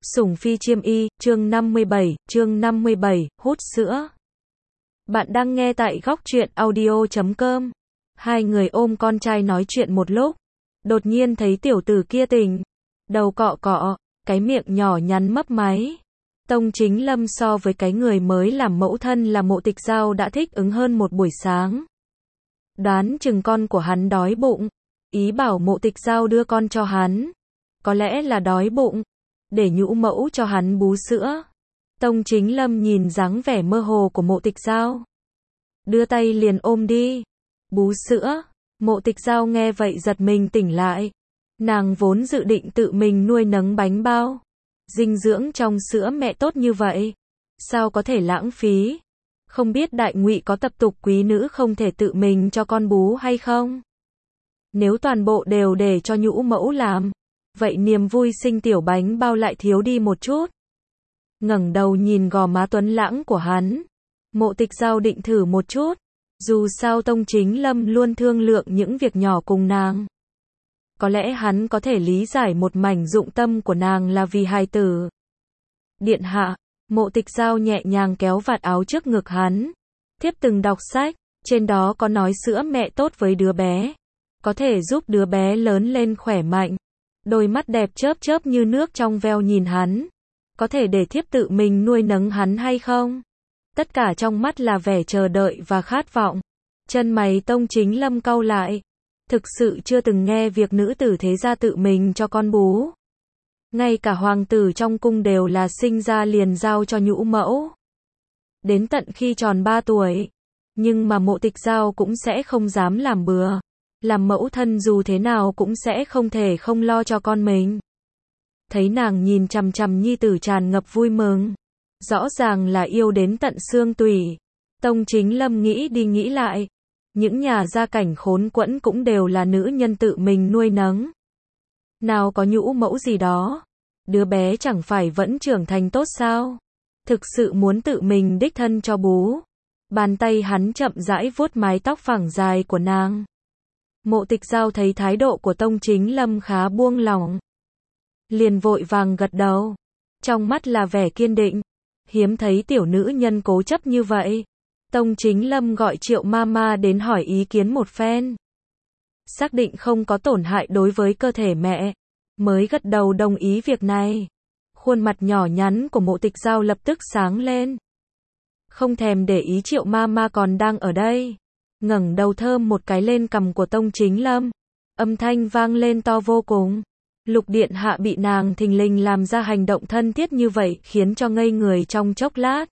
Sủng phi chiêm y, chương 57, hút sữa. Bạn đang nghe tại góc truyện audio.com. Hai người ôm con trai nói chuyện một lúc. Đột nhiên thấy tiểu tử kia tỉnh. Đầu cọ cọ, cái miệng nhỏ nhắn mấp máy. Tông Chính Lâm so với cái người mới làm mẫu thân là Mộ Tịch Giao đã thích ứng hơn một buổi sáng. Đoán chừng con của hắn đói bụng. Ý bảo Mộ Tịch Giao đưa con cho hắn. Có lẽ là đói bụng. Để nhũ mẫu cho hắn bú sữa. Tông Chính Lâm nhìn dáng vẻ mơ hồ của Mộ Tịch Giao. Đưa tay liền ôm đi. Bú sữa. Mộ Tịch Giao nghe vậy giật mình tỉnh lại. Nàng vốn dự định tự mình nuôi nấng bánh bao. Dinh dưỡng trong sữa mẹ tốt như vậy. Sao có thể lãng phí? Không biết Đại Ngụy có tập tục quý nữ không thể tự mình cho con bú hay không? Nếu toàn bộ đều để cho nhũ mẫu làm, vậy niềm vui sinh tiểu bánh bao lại thiếu đi một chút. Ngẩng đầu nhìn gò má tuấn lãng của hắn. Mộ Tịch Giao định thử một chút. Dù sao Tông Chính Lâm luôn thương lượng những việc nhỏ cùng nàng. Có lẽ hắn có thể lý giải một mảnh dụng tâm của nàng là vì hài tử. Điện hạ, Mộ Tịch Giao nhẹ nhàng kéo vạt áo trước ngực hắn. Thiếp từng đọc sách, trên đó có nói sữa mẹ tốt với đứa bé. Có thể giúp đứa bé lớn lên khỏe mạnh. Đôi mắt đẹp chớp chớp như nước trong veo nhìn hắn. Có thể để thiếp tự mình nuôi nấng hắn hay không? Tất cả trong mắt là vẻ chờ đợi và khát vọng. Chân mày Tông Chính Lâm cau lại. Thực sự chưa từng nghe việc nữ tử thế gia tự mình cho con bú. Ngay cả hoàng tử trong cung đều là sinh ra liền giao cho nhũ mẫu. Đến tận khi tròn 3 tuổi. Nhưng mà Mộ Tịch Giao cũng sẽ không dám làm bừa. Làm mẫu thân dù thế nào cũng sẽ không thể không lo cho con mình. Thấy nàng nhìn chằm chằm nhi tử tràn ngập vui mừng. Rõ ràng là yêu đến tận xương tủy. Tông Chính Lâm nghĩ đi nghĩ lại. Những nhà gia cảnh khốn quẫn cũng đều là nữ nhân tự mình nuôi nấng. Nào có nhũ mẫu gì đó. Đứa bé chẳng phải vẫn trưởng thành tốt sao? Thực sự muốn tự mình đích thân cho bú. Bàn tay hắn chậm rãi vuốt mái tóc phẳng dài của nàng. Mộ Tịch Giao thấy thái độ của Tông Chính Lâm khá buông lỏng. Liền vội vàng gật đầu. Trong mắt là vẻ kiên định. Hiếm thấy tiểu nữ nhân cố chấp như vậy. Tông Chính Lâm gọi Triệu Mama đến hỏi ý kiến một phen. Xác định không có tổn hại đối với cơ thể mẹ. Mới gật đầu đồng ý việc này. Khuôn mặt nhỏ nhắn của Mộ Tịch Giao lập tức sáng lên. Không thèm để ý Triệu Mama còn đang ở đây. Ngẩng đầu thơm một cái lên cằm của Tông Chính Lâm. Âm thanh vang lên to vô cùng. Lục điện hạ bị nàng thình lình làm ra hành động thân thiết như vậy khiến cho ngây người trong chốc lát.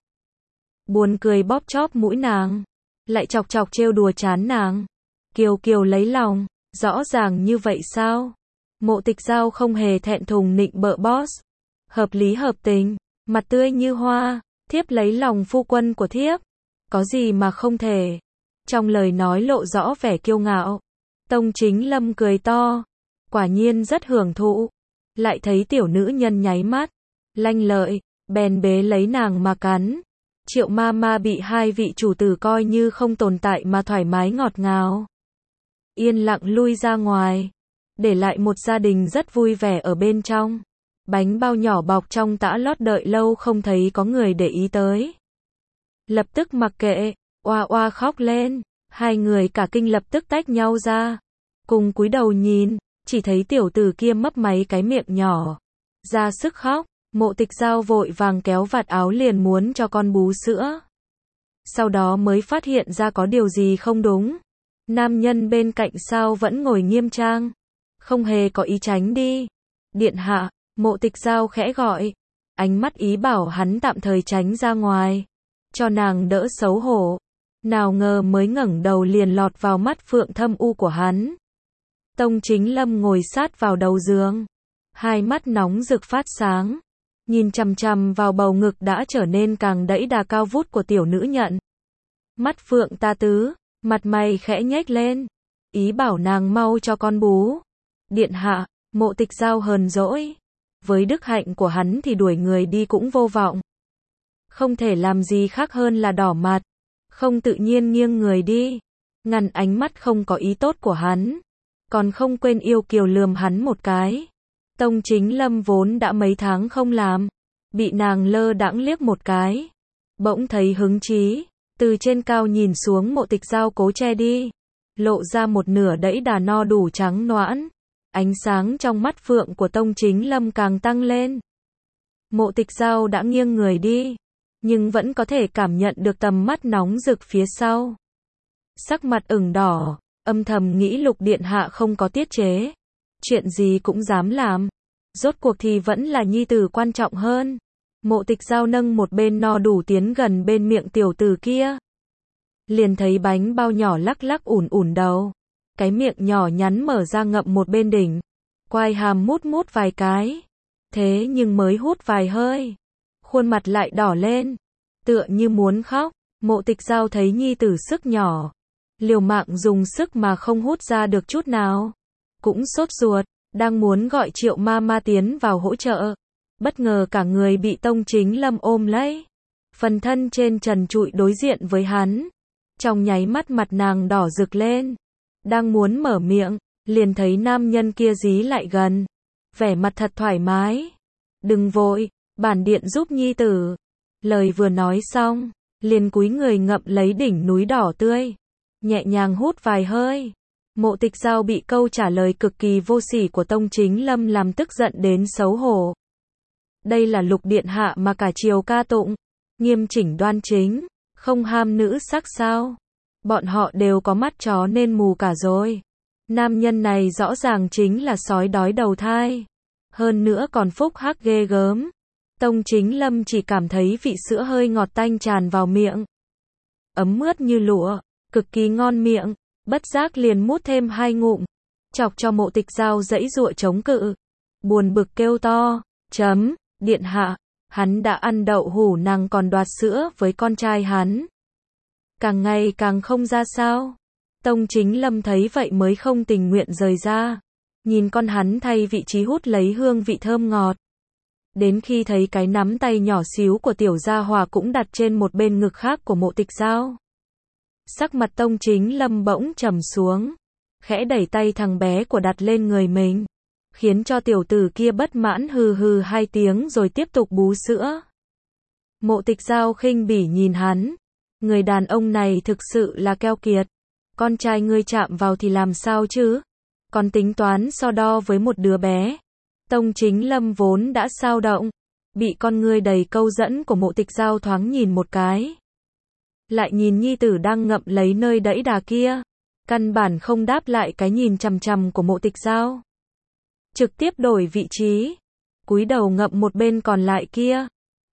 Buồn cười bóp chóp mũi nàng. Lại chọc chọc trêu đùa chán nàng. Kiều Kiều lấy lòng. Rõ ràng như vậy sao? Mộ Tịch Giao không hề thẹn thùng nịnh bợ boss. Hợp lý hợp tình. Mặt tươi như hoa. Thiếp lấy lòng phu quân của thiếp. Có gì mà không thể. Trong lời nói lộ rõ vẻ kiêu ngạo. Tông Chính Lâm cười to. Quả nhiên rất hưởng thụ. Lại thấy tiểu nữ nhân nháy mắt. Lanh lợi. Bèn bế lấy nàng mà cắn. Triệu Mama bị hai vị chủ tử coi như không tồn tại mà thoải mái ngọt ngào. Yên lặng lui ra ngoài. Để lại một gia đình rất vui vẻ ở bên trong. Bánh bao nhỏ bọc trong tã lót đợi lâu không thấy có người để ý tới. Lập tức mặc kệ. Oa oa khóc lên. Hai người cả kinh lập tức tách nhau ra. Cùng cúi đầu nhìn. Chỉ thấy tiểu tử kia mấp máy cái miệng nhỏ. Ra sức khóc. Mộ Tịch Giao vội vàng kéo vạt áo liền muốn cho con bú sữa. Sau đó mới phát hiện ra có điều gì không đúng. Nam nhân bên cạnh sao vẫn ngồi nghiêm trang. Không hề có ý tránh đi. Điện hạ, Mộ Tịch Giao khẽ gọi. Ánh mắt ý bảo hắn tạm thời tránh ra ngoài. Cho nàng đỡ xấu hổ. Nào ngờ mới ngẩng đầu liền lọt vào mắt phượng thâm u của hắn. Tông Chính Lâm ngồi sát vào đầu giường. Hai mắt nóng rực phát sáng. Nhìn chằm chằm vào bầu ngực đã trở nên càng đẫy đà cao vút của tiểu nữ nhận. Mắt phượng ta tứ, mặt mày khẽ nhếch lên. Ý bảo nàng mau cho con bú. Điện hạ, Mộ Tịch Giao hờn dỗi. Với đức hạnh của hắn thì đuổi người đi cũng vô vọng. Không thể làm gì khác hơn là đỏ mặt. Không tự nhiên nghiêng người đi. Ngăn ánh mắt không có ý tốt của hắn. Còn không quên yêu kiều lườm hắn một cái. Tông Chính Lâm vốn đã mấy tháng không làm, bị nàng lơ đãng liếc một cái, bỗng thấy hứng chí, từ trên cao nhìn xuống Mộ Tịch Giao cố che đi, lộ ra một nửa đẫy đà no đủ trắng nõn. Ánh sáng trong mắt phượng của Tông Chính Lâm càng tăng lên. Mộ Tịch Giao đã nghiêng người đi, nhưng vẫn có thể cảm nhận được tầm mắt nóng rực phía sau. Sắc mặt ửng đỏ, âm thầm nghĩ Lục điện hạ không có tiết chế, chuyện gì cũng dám làm, rốt cuộc thì vẫn là nhi tử quan trọng hơn. Mộ Tịch Giao nâng một bên no đủ tiến gần bên miệng tiểu tử kia. Liền thấy bánh bao nhỏ lắc lắc ủn ủn đầu, cái miệng nhỏ nhắn mở ra ngậm một bên đỉnh, quai hàm mút mút vài cái. Thế nhưng mới hút vài hơi, khuôn mặt lại đỏ lên, tựa như muốn khóc. Mộ Tịch Giao thấy nhi tử sức nhỏ, liều mạng dùng sức mà không hút ra được chút nào, cũng sốt ruột, đang muốn gọi Triệu Mama tiến vào hỗ trợ, bất ngờ cả người bị Tông Chính Lâm ôm lấy, phần thân trên trần trụi đối diện với hắn. Trong nháy mắt mặt nàng đỏ rực lên, đang muốn mở miệng, liền thấy nam nhân kia dí lại gần, vẻ mặt thật thoải mái. Đừng vội, bản điện giúp nhi tử. Lời vừa nói xong, liền cúi người ngậm lấy đỉnh núi đỏ tươi, nhẹ nhàng hút vài hơi. Mộ Tịch Giao bị câu trả lời cực kỳ vô sỉ của Tông Chính Lâm làm tức giận đến xấu hổ. Đây là Lục điện hạ mà cả triều ca tụng, nghiêm chỉnh đoan chính, không ham nữ sắc sao? Bọn họ đều có mắt chó nên mù cả rồi. Nam nhân này rõ ràng chính là sói đói đầu thai, hơn nữa còn phúc hắc ghê gớm. Tông Chính Lâm chỉ cảm thấy vị sữa hơi ngọt tanh tràn vào miệng, ấm mướt như lụa, cực kỳ ngon miệng, bất giác liền mút thêm 2 ngụm, chọc cho Mộ Tịch Giao giãy giụa chống cự, buồn bực kêu to, điện hạ, hắn đã ăn đậu hủ nàng còn đoạt sữa với con trai hắn. Càng ngày càng không ra sao. Tông Chính Lâm thấy vậy mới không tình nguyện rời ra, nhìn con hắn thay vị trí hút lấy hương vị thơm ngọt. Đến khi thấy cái nắm tay nhỏ xíu của tiểu gia hòa cũng đặt trên một bên ngực khác của Mộ Tịch Giao, sắc mặt Tông Chính Lâm bỗng trầm xuống, khẽ đẩy tay thằng bé của đặt lên người mình, khiến cho tiểu tử kia bất mãn hừ hừ 2 tiếng rồi tiếp tục bú sữa. Mộ Tịch Giao khinh bỉ nhìn hắn, người đàn ông này thực sự là keo kiệt, con trai ngươi chạm vào thì làm sao chứ, còn tính toán so đo với một đứa bé. Tông Chính Lâm vốn đã xao động, bị con ngươi đầy câu dẫn của Mộ Tịch Giao thoáng nhìn một cái, lại nhìn nhi tử đang ngậm lấy nơi đẫy đà kia, căn bản không đáp lại cái nhìn chằm chằm của Mộ Tịch Giao, trực tiếp đổi vị trí, cúi đầu ngậm một bên còn lại kia.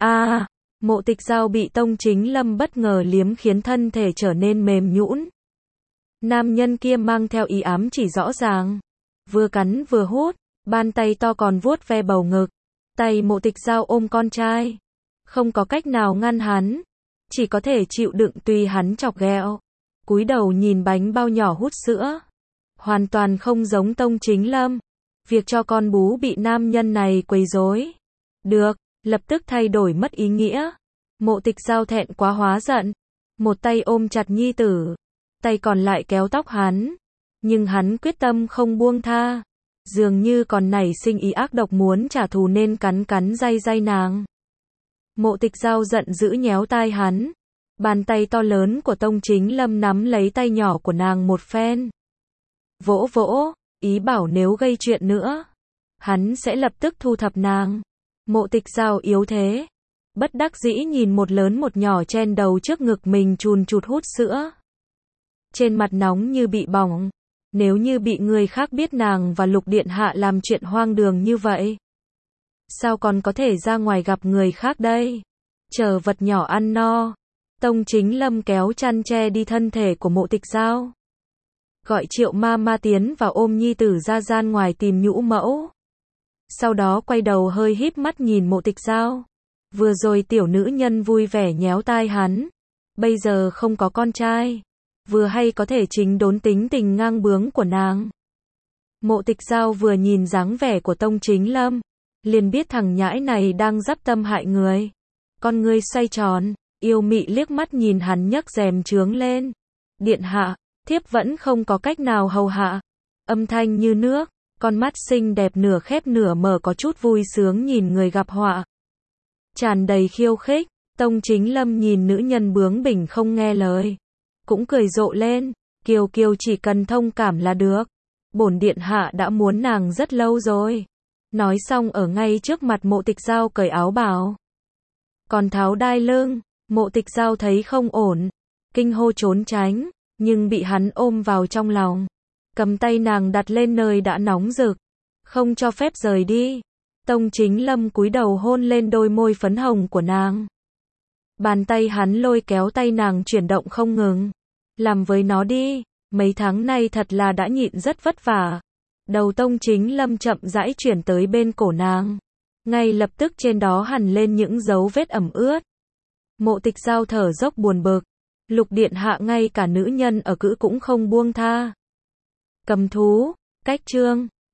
Mộ Tịch Giao bị Tông Chính Lâm bất ngờ liếm khiến thân thể trở nên mềm nhũn. Nam nhân kia mang theo ý ám chỉ rõ ràng, vừa cắn vừa hút, bàn tay to còn vuốt ve bầu ngực. Tay Mộ Tịch Giao ôm con trai, không có cách nào ngăn hắn, chỉ có thể chịu đựng tùy hắn chọc ghẹo. Cúi đầu nhìn bánh bao nhỏ hút sữa, hoàn toàn không giống Tông Chính Lâm. Việc cho con bú bị nam nhân này quấy rối, được, lập tức thay đổi mất ý nghĩa. Mộ Tịch Giao thẹn quá hóa giận, một tay ôm chặt nhi tử, tay còn lại kéo tóc hắn, nhưng hắn quyết tâm không buông tha, dường như còn nảy sinh ý ác độc muốn trả thù nên cắn cắn day day nàng. Mộ Tịch Giao giận dữ nhéo tai hắn, bàn tay to lớn của Tông Chính Lâm nắm lấy tay nhỏ của nàng một phen, vỗ vỗ, ý bảo nếu gây chuyện nữa, hắn sẽ lập tức thu thập nàng. Mộ Tịch Giao yếu thế, bất đắc dĩ nhìn một lớn một nhỏ chen đầu trước ngực mình chùn chụt hút sữa. Trên mặt nóng như bị bỏng, nếu như bị người khác biết nàng và Lục điện hạ làm chuyện hoang đường như vậy, sao còn có thể ra ngoài gặp người khác đây? Chờ vật nhỏ ăn no, Tông Chính Lâm kéo chăn che đi thân thể của Mộ Tịch Giao, gọi Triệu Mama tiến vào ôm nhi tử ra gian ngoài tìm nhũ mẫu. Sau đó quay đầu hơi híp mắt nhìn Mộ Tịch Giao. Vừa rồi tiểu nữ nhân vui vẻ nhéo tai hắn, bây giờ không có con trai, vừa hay có thể chính đốn tính tình ngang bướng của nàng. Mộ Tịch Giao vừa nhìn dáng vẻ của Tông Chính Lâm, liền biết thằng nhãi này đang dắp tâm hại người. Con ngươi xoay tròn, yêu mị liếc mắt nhìn hắn nhấc rèm trướng lên. Điện hạ, thiếp vẫn không có cách nào hầu hạ. Âm thanh như nước, Con mắt xinh đẹp nửa khép nửa mở có chút vui sướng nhìn người gặp họa. Tràn đầy khiêu khích, Tông Chính Lâm nhìn nữ nhân bướng bỉnh không nghe lời. Cũng cười rộ lên, Kiều Kiều chỉ cần thông cảm là được. Bổn điện hạ đã muốn nàng rất lâu rồi. Nói xong ở ngay trước mặt Mộ Tịch Giao cởi áo bào. Còn tháo đai lưng, Mộ Tịch Giao thấy không ổn. Kinh hô trốn tránh, nhưng bị hắn ôm vào trong lòng. Cầm tay nàng đặt lên nơi đã nóng rực. Không cho phép rời đi. Tông Chính Lâm cúi đầu hôn lên đôi môi phấn hồng của nàng. Bàn tay hắn lôi kéo tay nàng chuyển động không ngừng. Làm với nó đi, mấy tháng nay thật là đã nhịn rất vất vả. Đầu Tông Chính Lâm chậm rãi chuyển tới bên cổ nàng. Ngay lập tức trên đó hằn lên những dấu vết ẩm ướt. Mộ Tịch Giao thở dốc buồn bực. Lục điện hạ ngay cả nữ nhân ở cữ cũng không buông tha. Cầm thú, cách chương.